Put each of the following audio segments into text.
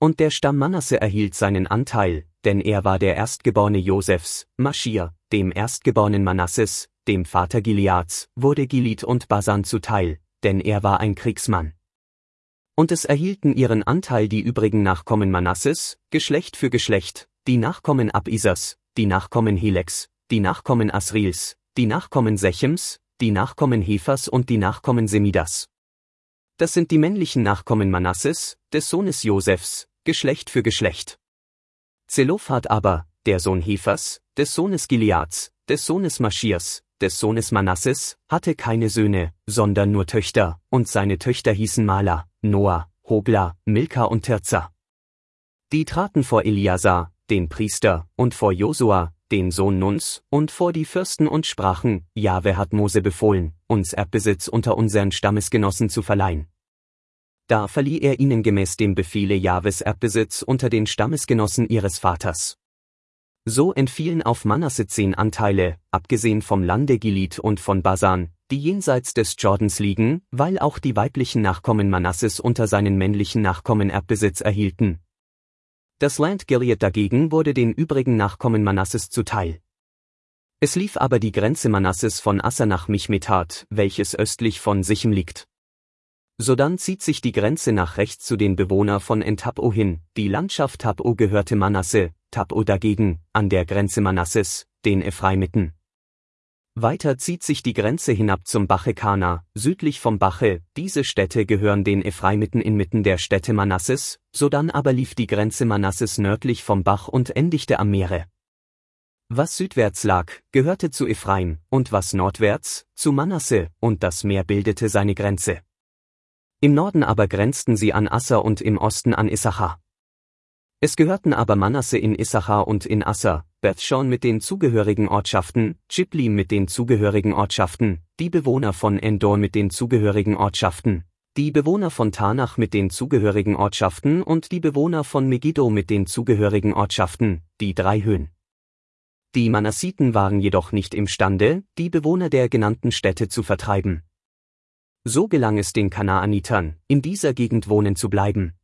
Und der Stamm Manasse erhielt seinen Anteil, denn er war der Erstgeborene Josefs, Maschir, dem Erstgeborenen Manasses, dem Vater Gileads, wurde Gilead und Basan zuteil, denn er war ein Kriegsmann. Und es erhielten ihren Anteil die übrigen Nachkommen Manasses, Geschlecht für Geschlecht, die Nachkommen Abisas, die Nachkommen Heleks, die Nachkommen Asriels, die Nachkommen Sechems, die Nachkommen Hefas und die Nachkommen Semidas. Das sind die männlichen Nachkommen Manasses, des Sohnes Josefs, Geschlecht für Geschlecht. Zelophad aber, der Sohn Hefas, des Sohnes Gileads, des Sohnes Maschirs, des Sohnes Manasses, hatte keine Söhne, sondern nur Töchter, und seine Töchter hießen Mala, Noah, Hogla, Milka und Tirza. Die traten vor Eliasar, den Priester, und vor Josua, den Sohn Nuns, und vor die Fürsten und sprachen, Jahwe hat Mose befohlen, uns Erbbesitz unter unseren Stammesgenossen zu verleihen. Da verlieh er ihnen gemäß dem Befehle Jahwes Erbbesitz unter den Stammesgenossen ihres Vaters. So entfielen auf Manasse 10 Anteile, abgesehen vom Lande Gilead und von Basan, die jenseits des Jordans liegen, weil auch die weiblichen Nachkommen Manasses unter seinen männlichen Nachkommen Erbbesitz erhielten. Das Land Gilead dagegen wurde den übrigen Nachkommen Manasses zuteil. Es lief aber die Grenze Manasses von Asser nach Michmethat, welches östlich von Sichem liegt. Sodann zieht sich die Grenze nach rechts zu den Bewohnern von En-Tab'o hin, die Landschaft Tab'o gehörte Manasse, Tab'o dagegen, an der Grenze Manasses, den Ephraimiten. Weiter zieht sich die Grenze hinab zum Bache Kana, südlich vom Bache, diese Städte gehören den Ephraimiten inmitten der Städte Manasses, sodann aber lief die Grenze Manasses nördlich vom Bach und endigte am Meere. Was südwärts lag, gehörte zu Ephraim, und was nordwärts, zu Manasse, und das Meer bildete seine Grenze. Im Norden aber grenzten sie an Asser und im Osten an Issachar. Es gehörten aber Manasse in Issachar und in Asser, Bethschan mit den zugehörigen Ortschaften, Tschiblim mit den zugehörigen Ortschaften, die Bewohner von Endor mit den zugehörigen Ortschaften, die Bewohner von Tanach mit den zugehörigen Ortschaften und die Bewohner von Megiddo mit den zugehörigen Ortschaften, die 3 Höhen. Die Manassiten waren jedoch nicht imstande, die Bewohner der genannten Städte zu vertreiben. So gelang es den Kanaanitern, in dieser Gegend wohnen zu bleiben.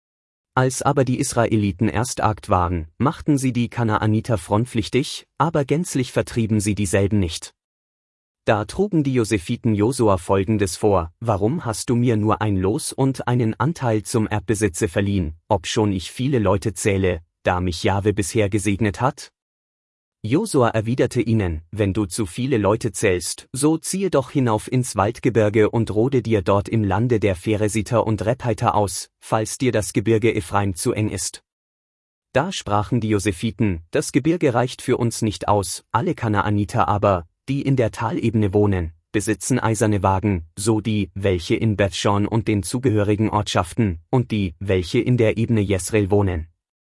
Als aber die Israeliten erst argt waren, machten sie die Kanaaniter fronpflichtig, aber gänzlich vertrieben sie dieselben nicht. Da trugen die Josephiten Josua Folgendes vor: Warum hast du mir nur ein Los und einen Anteil zum Erbbesitze verliehen, obschon ich viele Leute zähle, da mich Jahwe bisher gesegnet hat? Josua erwiderte ihnen: Wenn du zu viele Leute zählst, so ziehe doch hinauf ins Waldgebirge und rode dir dort im Lande der Pheresiter und Rephaiter aus, falls dir das Gebirge Ephraim zu eng ist. Da sprachen die Josephiten: Das Gebirge reicht für uns nicht aus, alle Kanaaniter aber, die in der Talebene wohnen, besitzen eiserne Wagen, so die, welche in Bethschan und den zugehörigen Ortschaften, und die, welche in der Ebene Jesreel wohnen.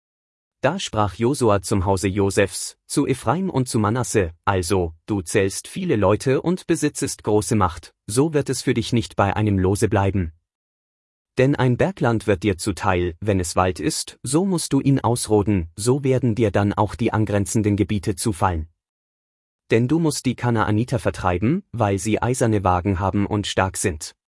Da sprach Josua zum Hause Josefs, zu Ephraim und zu Manasse: Also, du zählst viele Leute und besitzest große Macht, so wird es für dich nicht bei einem Lose bleiben. Denn ein Bergland wird dir zuteil, wenn es Wald ist, so musst du ihn ausroden, so werden dir dann auch die angrenzenden Gebiete zufallen. Denn du musst die Kanaaniter vertreiben, weil sie eiserne Wagen haben und stark sind.